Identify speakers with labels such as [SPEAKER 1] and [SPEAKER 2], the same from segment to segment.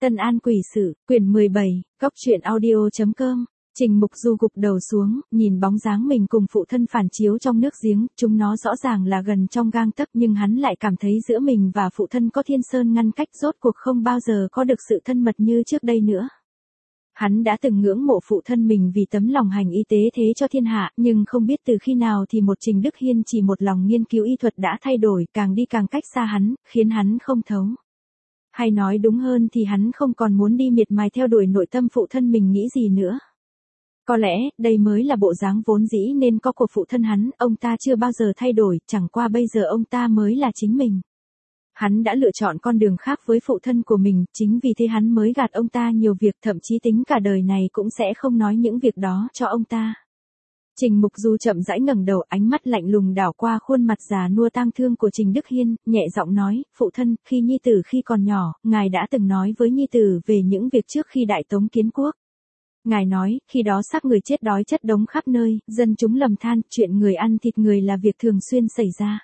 [SPEAKER 1] Tân An Quỷ Sự, quyển 17, góc truyện audio.com. Trình Mục Du gục đầu xuống, nhìn bóng dáng mình cùng phụ thân phản chiếu trong nước giếng, chúng nó rõ ràng là gần trong gang tấc, nhưng hắn lại cảm thấy giữa mình và phụ thân có thiên sơn ngăn cách, rốt cuộc không bao giờ có được sự thân mật như trước đây nữa. Hắn đã từng ngưỡng mộ phụ thân mình vì tấm lòng hành y tế thế cho thiên hạ, nhưng không biết từ khi nào thì một Trình Đức Hiên chỉ một lòng nghiên cứu y thuật đã thay đổi, càng đi càng cách xa hắn, khiến hắn không thấu. Hay nói đúng hơn thì hắn không còn muốn đi miệt mài theo đuổi nội tâm phụ thân mình nghĩ gì nữa. Có lẽ, đây mới là bộ dáng vốn dĩ nên có của phụ thân hắn, ông ta chưa bao giờ thay đổi, chẳng qua bây giờ ông ta mới là chính mình. Hắn đã lựa chọn con đường khác với phụ thân của mình, chính vì thế hắn mới gạt ông ta nhiều việc, thậm chí tính cả đời này cũng sẽ không nói những việc đó cho ông ta. Trình Mục Du chậm rãi ngẩng đầu, ánh mắt lạnh lùng đảo qua khuôn mặt già nua tang thương của Trình Đức Hiên, nhẹ giọng nói, phụ thân, khi nhi tử khi còn nhỏ, ngài đã từng nói với nhi tử về những việc trước khi Đại Tống kiến quốc. Ngài nói, khi đó xác người chết đói chất đống khắp nơi, dân chúng lầm than, chuyện người ăn thịt người là việc thường xuyên xảy ra.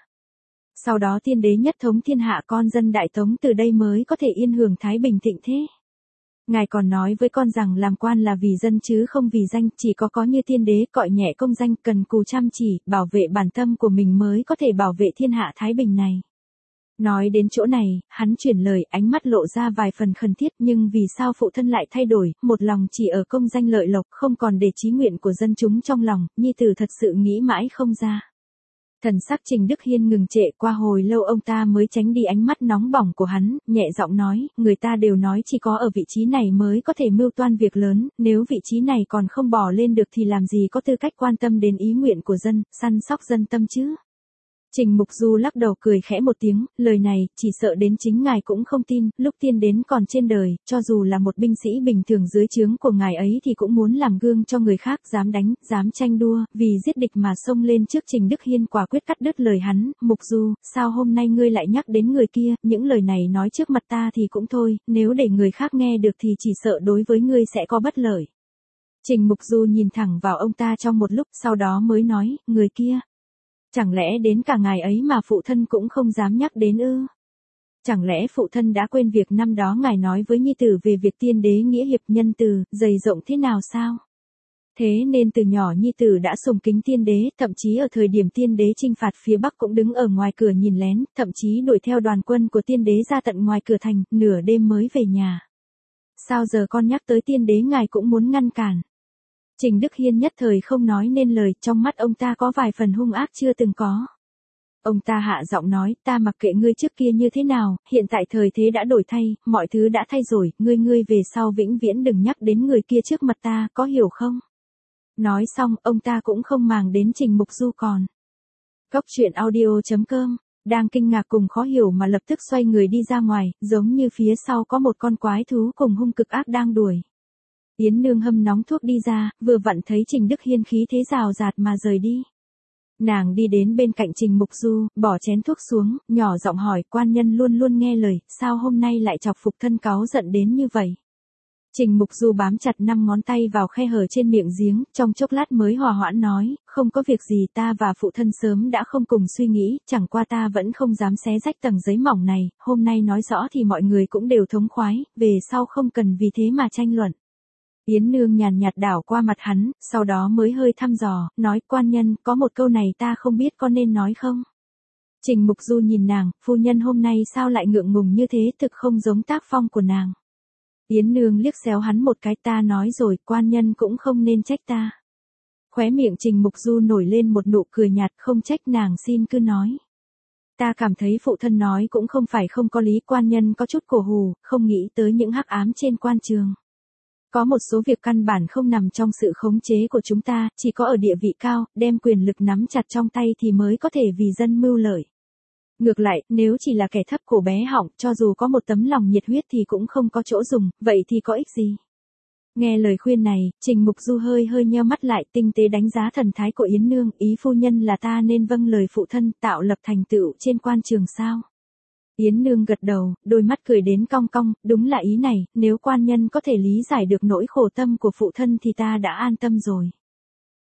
[SPEAKER 1] Sau đó tiên đế nhất thống thiên hạ, con dân Đại Tống từ đây mới có thể yên hưởng thái bình thịnh thế. Ngài còn nói với con rằng làm quan là vì dân chứ không vì danh, chỉ có như tiên đế cọi nhẹ công danh, cần cù chăm chỉ, bảo vệ bản tâm của mình mới có thể bảo vệ thiên hạ thái bình này. Nói đến chỗ này, hắn chuyển lời, ánh mắt lộ ra vài phần khẩn thiết, nhưng vì sao phụ thân lại thay đổi, một lòng chỉ ở công danh lợi lộc, không còn để chí nguyện của dân chúng trong lòng, nhi tử thật sự nghĩ mãi không ra. Thần sắc Trình Đức Hiên ngừng trệ, qua hồi lâu ông ta mới tránh đi ánh mắt nóng bỏng của hắn, nhẹ giọng nói, người ta đều nói chỉ có ở vị trí này mới có thể mưu toan việc lớn, nếu vị trí này còn không bỏ lên được thì làm gì có tư cách quan tâm đến ý nguyện của dân, săn sóc dân tâm chứ. Trình Mục Du lắc đầu cười khẽ một tiếng, lời này, chỉ sợ đến chính ngài cũng không tin, lúc tiên đến còn trên đời, cho dù là một binh sĩ bình thường dưới trướng của ngài ấy thì cũng muốn làm gương cho người khác, dám đánh, dám tranh đua, vì giết địch mà xông lên trước. Trình Đức Hiên quả quyết cắt đứt lời hắn, Mục Du, sao hôm nay ngươi lại nhắc đến người kia, những lời này nói trước mặt ta thì cũng thôi, nếu để người khác nghe được thì chỉ sợ đối với ngươi sẽ có bất lợi. Trình Mục Du nhìn thẳng vào ông ta trong một lúc, sau đó mới nói, người kia. Chẳng lẽ đến cả ngài ấy mà phụ thân cũng không dám nhắc đến ư? Chẳng lẽ phụ thân đã quên việc năm đó ngài nói với nhi tử về việc tiên đế nghĩa hiệp nhân từ, dày rộng thế nào sao? Thế nên từ nhỏ nhi tử đã sùng kính tiên đế, thậm chí ở thời điểm tiên đế chinh phạt phía Bắc cũng đứng ở ngoài cửa nhìn lén, thậm chí đuổi theo đoàn quân của tiên đế ra tận ngoài cửa thành, nửa đêm mới về nhà. Sao giờ con nhắc tới tiên đế ngài cũng muốn ngăn cản? Trình Đức Hiên nhất thời không nói nên lời, trong mắt ông ta có vài phần hung ác chưa từng có. Ông ta hạ giọng nói, ta mặc kệ ngươi trước kia như thế nào, hiện tại thời thế đã đổi thay, mọi thứ đã thay rồi, ngươi về sau vĩnh viễn đừng nhắc đến người kia trước mặt ta, có hiểu không? Nói xong, ông ta cũng không màng đến Trình Mục Du còn. Góc truyện audio.com, đang kinh ngạc cùng khó hiểu mà lập tức xoay người đi ra ngoài, giống như phía sau có một con quái thú cùng hung cực ác đang đuổi. Yến Nương hâm nóng thuốc đi ra, vừa vặn thấy Trình Đức Hiên khí thế rào rạt mà rời đi. Nàng đi đến bên cạnh Trình Mục Du, bỏ chén thuốc xuống, nhỏ giọng hỏi, quan nhân luôn luôn nghe lời, sao hôm nay lại chọc phục thân cáu giận đến như vậy? Trình Mục Du bám chặt 5 ngón tay vào khe hở trên miệng giếng, trong chốc lát mới hòa hoãn nói, không có việc gì, ta và phụ thân sớm đã không cùng suy nghĩ, chẳng qua ta vẫn không dám xé rách tầng giấy mỏng này, hôm nay nói rõ thì mọi người cũng đều thống khoái, về sau không cần vì thế mà tranh luận. Yến Nương nhàn nhạt đảo qua mặt hắn, sau đó mới hơi thăm dò, nói, quan nhân, có một câu này ta không biết có nên nói không? Trình Mục Du nhìn nàng, phu nhân hôm nay sao lại ngượng ngùng như thế, thực không giống tác phong của nàng. Yến Nương liếc xéo hắn một cái, ta nói rồi, quan nhân cũng không nên trách ta. Khóe miệng Trình Mục Du nổi lên một nụ cười nhạt, không trách nàng xin cứ nói. Ta cảm thấy phụ thân nói cũng không phải không có lý, quan nhân có chút cổ hù, không nghĩ tới những hắc ám trên quan trường. Có một số việc căn bản không nằm trong sự khống chế của chúng ta, chỉ có ở địa vị cao, đem quyền lực nắm chặt trong tay thì mới có thể vì dân mưu lợi. Ngược lại, nếu chỉ là kẻ thấp cổ bé họng, cho dù có một tấm lòng nhiệt huyết thì cũng không có chỗ dùng, vậy thì có ích gì? Nghe lời khuyên này, Trình Mục Du hơi nheo mắt lại, tinh tế đánh giá thần thái của Yến Nương, ý phu nhân là ta nên vâng lời phụ thân, tạo lập thành tựu trên quan trường sao? Yến Nương gật đầu, đôi mắt cười đến cong cong, đúng là ý này, nếu quan nhân có thể lý giải được nỗi khổ tâm của phụ thân thì ta đã an tâm rồi.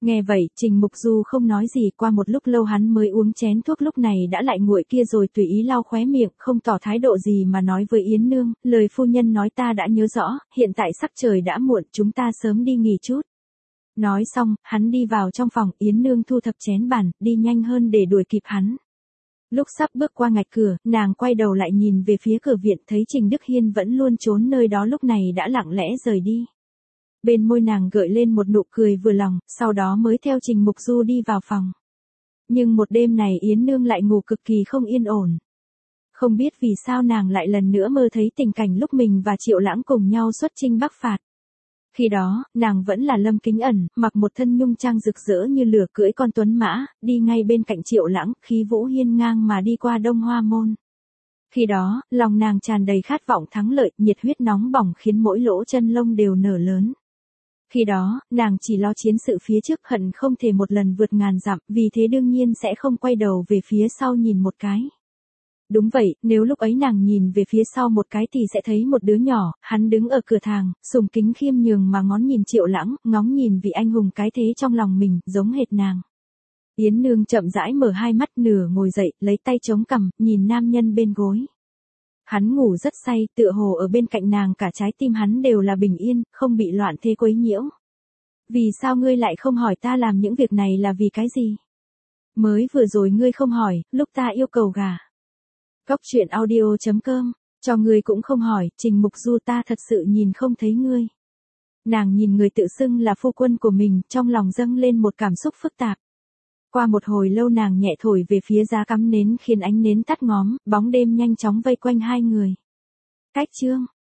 [SPEAKER 1] Nghe vậy, Trình Mục Du không nói gì, qua một lúc lâu hắn mới uống chén thuốc lúc này đã lại nguội kia rồi tùy ý lau khóe miệng, không tỏ thái độ gì mà nói với Yến Nương, lời phu nhân nói ta đã nhớ rõ, hiện tại sắc trời đã muộn, chúng ta sớm đi nghỉ chút. Nói xong, hắn đi vào trong phòng, Yến Nương thu thập chén bàn, đi nhanh hơn để đuổi kịp hắn. Lúc sắp bước qua ngạch cửa, nàng quay đầu lại nhìn về phía cửa viện, thấy Trình Đức Hiên vẫn luôn trốn nơi đó lúc này đã lặng lẽ rời đi. Bên môi nàng gợi lên một nụ cười vừa lòng, sau đó mới theo Trình Mục Du đi vào phòng. Nhưng một đêm này Yến Nương lại ngủ cực kỳ không yên ổn. Không biết vì sao nàng lại lần nữa mơ thấy tình cảnh lúc mình và Triệu Lãng cùng nhau xuất chinh Bắc phạt. Khi đó, nàng vẫn là Lâm Kính Ẩn, mặc một thân nhung trang rực rỡ như lửa, cưỡi con tuấn mã, đi ngay bên cạnh Triệu Lãng, khí vũ hiên ngang mà đi qua Đông Hoa Môn. Khi đó, lòng nàng tràn đầy khát vọng thắng lợi, nhiệt huyết nóng bỏng khiến mỗi lỗ chân lông đều nở lớn. Khi đó, nàng chỉ lo chiến sự phía trước, hận không thể một lần vượt ngàn dặm, vì thế đương nhiên sẽ không quay đầu về phía sau nhìn một cái. Đúng vậy, nếu lúc ấy nàng nhìn về phía sau một cái thì sẽ thấy một đứa nhỏ, hắn đứng ở cửa thang, sùng kính khiêm nhường mà ngó nhìn Triệu Lãng, ngóng nhìn vị anh hùng cái thế trong lòng mình, giống hệt nàng. Yến Nương chậm rãi mở hai mắt, nửa ngồi dậy, lấy tay chống cằm, nhìn nam nhân bên gối. Hắn ngủ rất say, tựa hồ ở bên cạnh nàng cả trái tim hắn đều là bình yên, không bị loạn thế quấy nhiễu. Vì sao ngươi lại không hỏi ta làm những việc này là vì cái gì? Mới vừa rồi ngươi không hỏi, lúc ta yêu cầu gả. Cóc truyện audio.com, cho ngươi cũng không hỏi, Trình Mục Du ta thật sự nhìn không thấy ngươi. Nàng nhìn người tự xưng là phu quân của mình, trong lòng dâng lên một cảm xúc phức tạp. Qua một hồi lâu nàng nhẹ thổi về phía giá cắm nến khiến ánh nến tắt ngóm, bóng đêm nhanh chóng vây quanh hai người. Cách chương